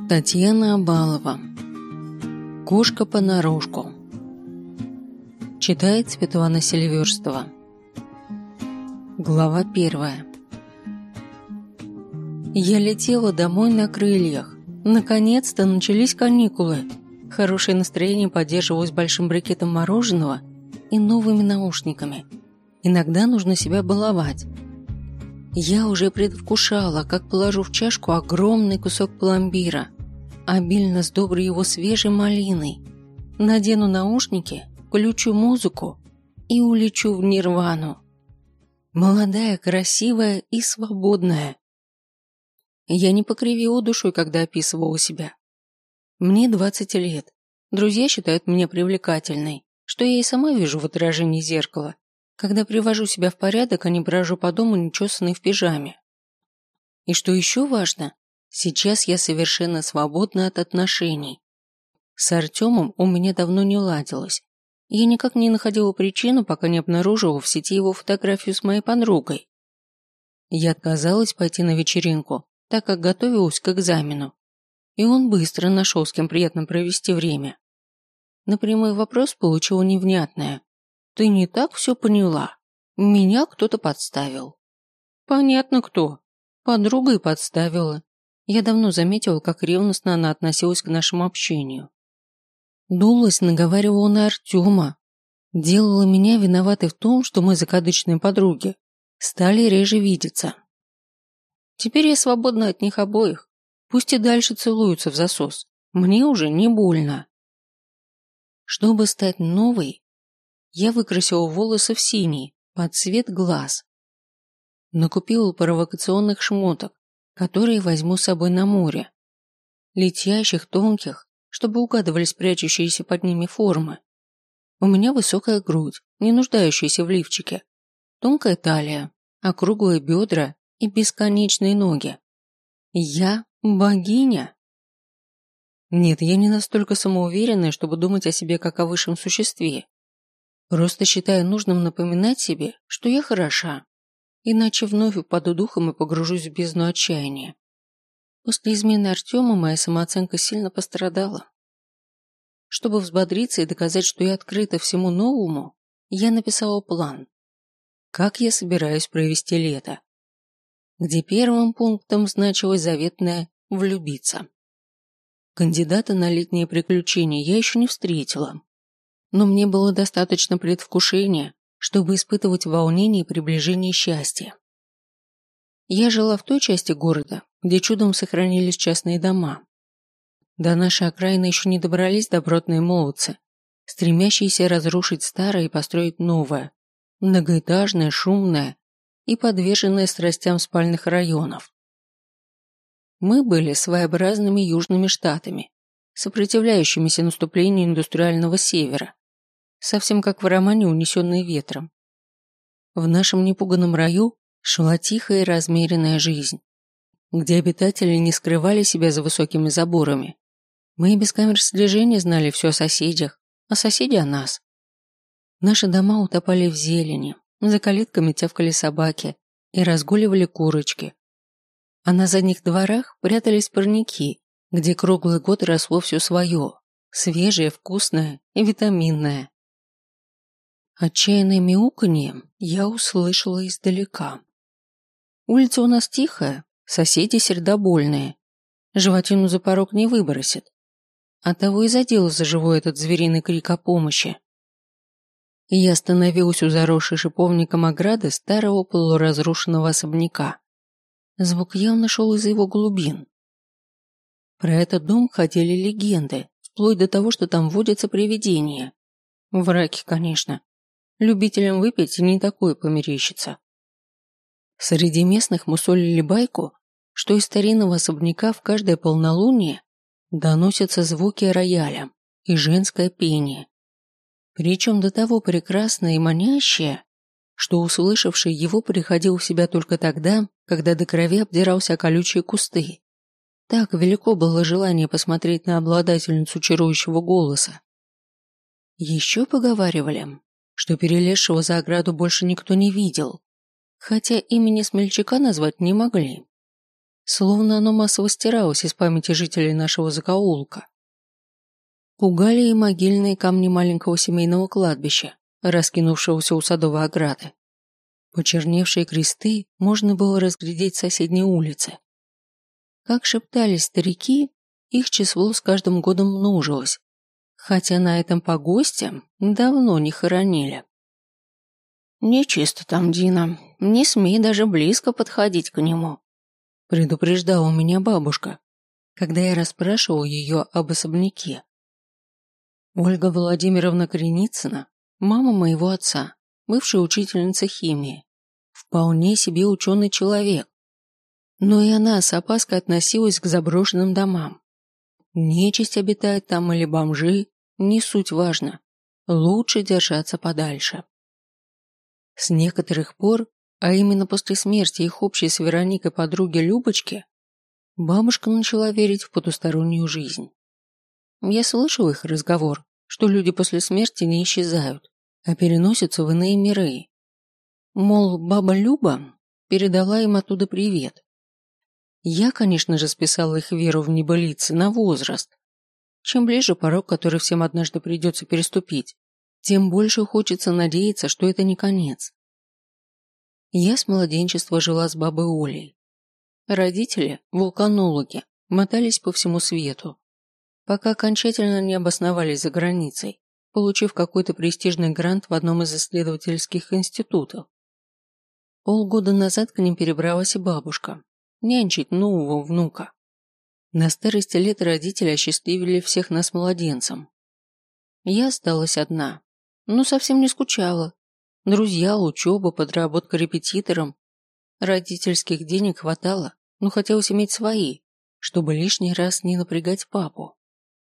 Татьяна Абалова. Кошка понарошку. Читает Светлана Селиверстова. Глава 1. Я летела домой на крыльях. Наконец-то начались каникулы. Хорошее настроение поддерживалось большим брикетом мороженого и новыми наушниками. Иногда нужно себя баловать. Я уже предвкушала, как положу в чашку огромный кусок пломбира, обильно сдобрю его свежей малиной, надену наушники, включу музыку и улечу в нирвану. Молодая, красивая и свободная. Я не покривила душой, когда описывала себя. Мне 20 лет. Друзья считают меня привлекательной, что я и сама вижу в отражении зеркала, когда привожу себя в порядок, а не брожу по дому нечесанной в пижаме. И что еще важно, сейчас я совершенно свободна от отношений. С Артемом у меня давно не ладилось. Я никак не находила причину, пока не обнаружила в сети его фотографию с моей подругой. Я отказалась пойти на вечеринку, так как готовилась к экзамену. И он быстро нашел, с кем приятно провести время. На прямой вопрос получила невнятное: «Ты не так все поняла. Меня кто-то подставил». Понятно кто. Подруга и подставила. Я давно заметила, как ревностно она относилась к нашему общению. Дулась, наговаривала на Артема. Делала меня виноватой в том, что мы закадычные подруги стали реже видеться. Теперь я свободна от них обоих. Пусть и дальше целуются в засос. Мне уже не больно. Чтобы стать новой, я выкрасила волосы в синий, под цвет глаз. Накупила провокационных шмоток, которые возьму с собой на море. Летящих, тонких, чтобы угадывались прячущиеся под ними формы. У меня высокая грудь, не нуждающаяся в лифчике, тонкая талия, округлые бедра и бесконечные ноги. Я богиня. Нет, я не настолько самоуверенная, чтобы думать о себе как о высшем существе. Просто считаю нужным напоминать себе, что я хороша, иначе вновь упаду духом и погружусь в бездну отчаяния. После измены Артема моя самооценка сильно пострадала. Чтобы взбодриться и доказать, что я открыта всему новому, я написала план. Как я собираюсь провести лето, где первым пунктом значилось заветное «влюбиться». Кандидата на летние приключения я еще не встретила, но мне было достаточно предвкушения, чтобы испытывать волнение и приближение счастья. Я жила в той части города, где чудом сохранились частные дома. До нашей окраины еще не добрались добротные молодцы, стремящиеся разрушить старое и построить новое, многоэтажное, шумное и подверженное страстям спальных районов. Мы были своеобразными южными штатами, сопротивляющимися наступлению индустриального севера, совсем как в романе «Унесенные ветром». В нашем непуганном раю шла тихая и размеренная жизнь, где обитатели не скрывали себя за высокими заборами. Мы и без камер слежения знали все о соседях, а соседи о нас. Наши дома утопали в зелени, за калитками тявкали собаки и разгуливали курочки. А на задних дворах прятались парники, где круглый год росло все свое, свежее, вкусное и витаминное. Отчаянное мяуканье я услышала издалека. Улица у нас тихая, соседи сердобольные. Животину за порог не выбросит. Оттого и задела за живой этот звериный крик о помощи. Я остановилась у заросшей шиповником ограды старого полуразрушенного особняка. Звук явно шел из его глубин. Про этот дом ходили легенды, вплоть до того, что там водятся привидения. Враки, конечно. Любителям выпить и не такое померещится. Среди местных мусолили байку, что из старинного особняка в каждое полнолуние доносятся звуки рояля и женское пение. Причем до того прекрасное и манящее, что услышавший его приходил в себя только тогда, когда до крови обдирался о колючие кусты. Так велико было желание посмотреть на обладательницу чарующего голоса. Еще поговаривали, что перелезшего за ограду больше никто не видел, хотя имени смельчака назвать не могли. словно оно массово стиралось из памяти жителей нашего закоулка. Пугали и могильные камни маленького семейного кладбища, раскинувшегося у садовой ограды. Почерневшие кресты можно было разглядеть с соседней улицы. Как шептались старики, их число с каждым годом множилось, хотя на этом погосте давно не хоронили. «Нечисто там, Дина, не смей даже близко подходить к нему», предупреждала меня бабушка, когда я расспрашивал ее об особняке. Ольга Владимировна Креницына, мама моего отца, бывшая учительница химии, вполне себе ученый человек, но и она с опаской относилась к заброшенным домам. Нечисть обитает там или бомжи, не суть важно, лучше держаться подальше. С некоторых пор, а именно после смерти их общей с Вероникой подруги Любочки, бабушка начала верить в потустороннюю жизнь. Я слышал их разговор, что люди после смерти не исчезают, а переносятся в иные миры. Мол, баба Люба передала им оттуда привет. Я, конечно же, списал их веру в небылицы на возраст. Чем ближе порог, который всем однажды придется переступить, тем больше хочется надеяться, что это не конец. Я с младенчества жила с бабой Олей. Родители, вулканологи, мотались по всему свету, пока окончательно не обосновались за границей, получив какой-то престижный грант в одном из исследовательских институтов. Полгода назад к ним перебралась и бабушка, нянчить нового внука. На старости лет родители осчастливили всех нас младенцем. Я осталась одна, но совсем не скучала. Друзья, учеба, подработка репетитором. Родительских денег хватало, но хотелось иметь свои, чтобы лишний раз не напрягать папу.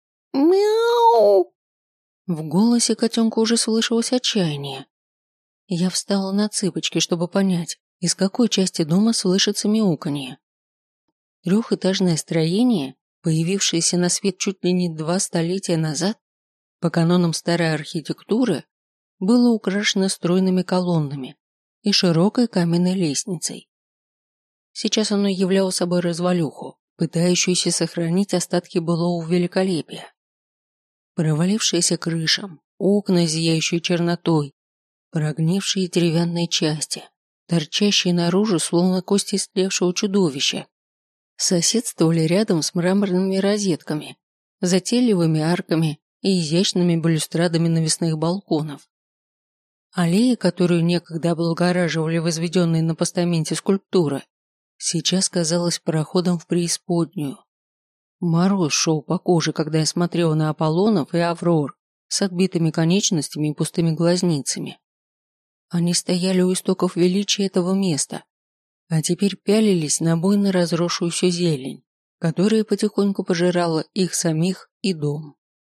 «Мяу!» В голосе котенка уже слышалось отчаяние. Я встала на цыпочки, чтобы понять, из какой части дома слышится мяуканье. Трехэтажное строение, появившееся на свет чуть ли не 2 столетия назад, по канонам старой архитектуры, было украшено стройными колоннами и широкой каменной лестницей. Сейчас оно являло собой развалюху, пытающуюся сохранить остатки былого великолепия. Провалившаяся крыша, окна, зияющие чернотой, прогнившие деревянные части, торчащие наружу, словно кости истлевшего чудовища, соседствовали рядом с мраморными розетками, затейливыми арками и изящными балюстрадами навесных балконов. Аллея, которую некогда облагораживали возведенные на постаменте скульптуры, сейчас казалась проходом в преисподнюю. Мороз шел по коже, когда я смотрела на Аполлонов и Аврор с отбитыми конечностями и пустыми глазницами. Они стояли у истоков величия этого места, а теперь пялились на буйно разросшуюся зелень, которая потихоньку пожирала их самих и дом.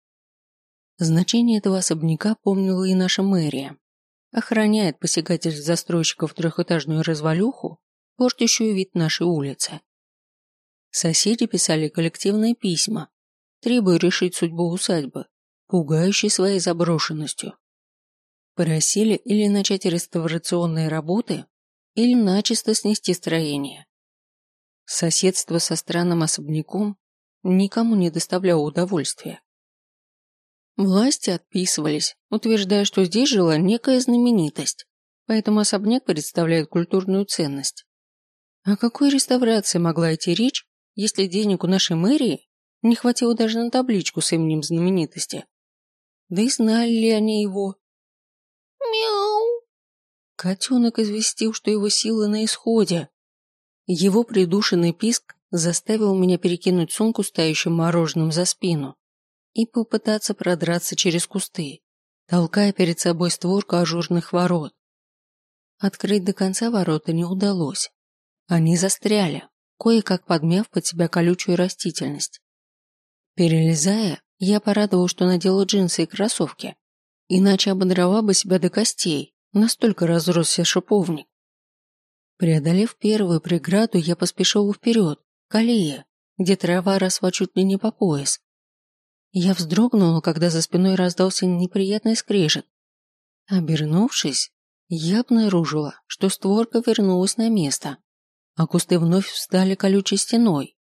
Значение этого особняка помнила и наша мэрия. Охраняет посягательств застройщиков трехэтажную развалюху, портящую вид нашей улицы. Соседи писали коллективные письма, требуя решить судьбу усадьбы, пугающей своей заброшенностью. Просили или начать реставрационные работы, или начисто снести строение. Соседство со странным особняком никому не доставляло удовольствия. Власти отписывались, утверждая, что здесь жила некая знаменитость, поэтому особняк представляет культурную ценность. О какой реставрации могла идти речь, если денег у нашей мэрии не хватило даже на табличку с именем знаменитости? Да и знали ли они его? Мяу! Котенок известил, что его силы на исходе. Его придушенный писк заставил меня перекинуть сумку с тающим мороженым за спину и попытаться продраться через кусты, толкая перед собой створку ажурных ворот. Открыть до конца ворота не удалось. Они застряли, кое-как подмяв под себя колючую растительность. Перелезая, я порадовал, что надела джинсы и кроссовки, иначе ободрала бы себя до костей, настолько разросся шиповник. Преодолев первую преграду, я поспешил вперед, к аллее, где трава росла чуть ли не по пояс. Я вздрогнула, когда за спиной раздался неприятный скрежет. Обернувшись, я обнаружила, что створка вернулась на место. а кусты вновь встали колючей стеной.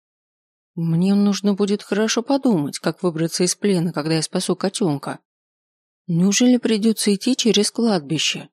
Мне нужно будет хорошо подумать, как выбраться из плена, когда я спасу котенка. Неужели придется идти через кладбище?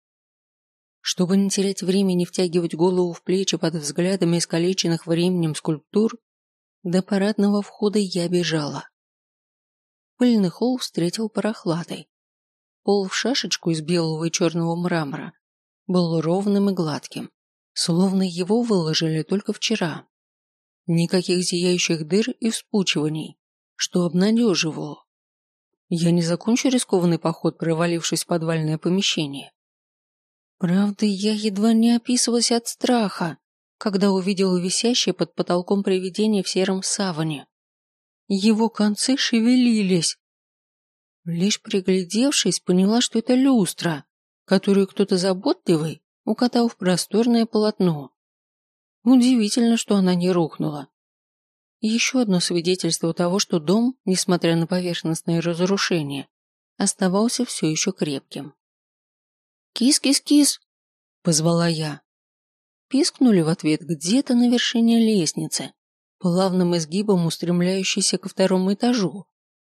Чтобы не терять времени и втягивать голову в плечи под взглядами искалеченных временем скульптур, до парадного входа я бежала. Пыльный холл встретил прохладой. Пол в шашечку из белого и черного мрамора был ровным и гладким, словно его выложили только вчера. Никаких зияющих дыр и вспучиваний, что обнадеживало. Я не закончу рискованный поход, провалившись в подвальное помещение. Правда, я едва не описывалась от страха, когда увидела висящее под потолком привидение в сером саване. Его концы шевелились. Лишь приглядевшись, поняла, что это люстра, которую кто-то заботливый укатал в просторное полотно. Удивительно, что она не рухнула. Еще одно свидетельство того, что дом, несмотря на поверхностные разрушения, оставался все еще крепким. «Кис-кис-кис!» – позвала я. Пискнули в ответ где-то на вершине лестницы, плавным изгибом устремляющейся ко второму этажу.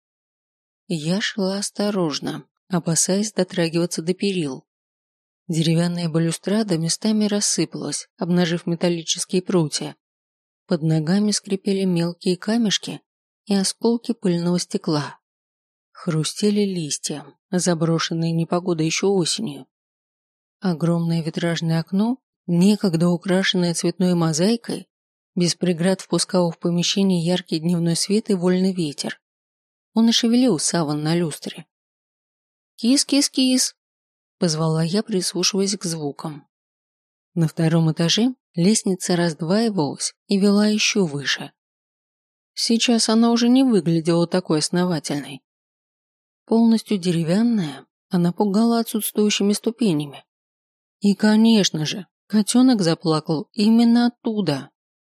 Я шла осторожно, опасаясь дотрагиваться до перил. Деревянная балюстрада местами рассыпалась, обнажив металлические прутья. Под ногами скрипели мелкие камешки и осколки пыльного стекла. Хрустели листья, заброшенные непогодой еще осенью. Огромное витражное окно, некогда украшенное цветной мозаикой, без преград впускало в помещение яркий дневной свет и вольный ветер. Он и шевелил саван на люстре. «Кис-кис-кис!» – позвала я, прислушиваясь к звукам. На втором этаже лестница раздваивалась и вела еще выше. Сейчас она уже не выглядела такой основательной. Полностью деревянная, она пугала отсутствующими ступенями. И, конечно же, котенок заплакал именно оттуда.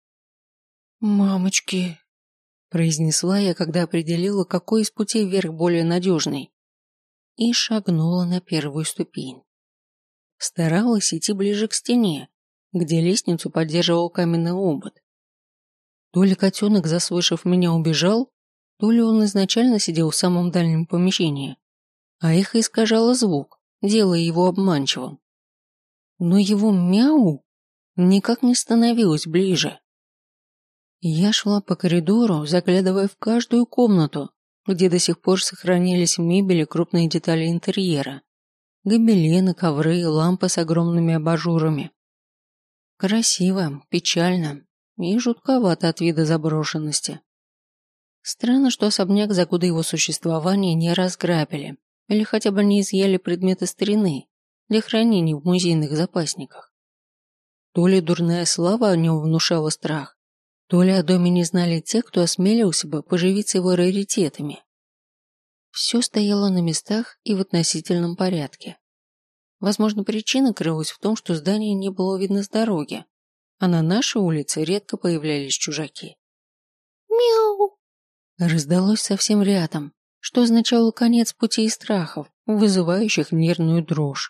«Мамочки!» – произнесла я, когда определила, какой из путей вверх более надежный, и шагнула на первую ступень. Старалась идти ближе к стене, где лестницу поддерживал каменный обод. То ли котенок, заслышав меня, убежал, то ли он изначально сидел в самом дальнем помещении, а эхо искажало звук, делая его обманчивым. Но его мяу никак не становилось ближе. Я шла по коридору, заглядывая в каждую комнату, где до сих пор сохранились мебель и крупные детали интерьера. Гобелены, ковры, лампы с огромными абажурами. Красиво, печально и жутковато от вида заброшенности. Странно, что особняк за годы его существования не разграбили или хотя бы не изъяли предметы старины для хранения в музейных запасниках. То ли дурная слава о нем внушала страх, то ли о доме не знали те, кто осмелился бы поживиться его раритетами. Все стояло на местах и в относительном порядке. Возможно, причина крылась в том, что здание не было видно с дороги, а на нашей улице редко появлялись чужаки. «Мяу!» раздалось совсем рядом, что означало конец пути и страхов, вызывающих нервную дрожь.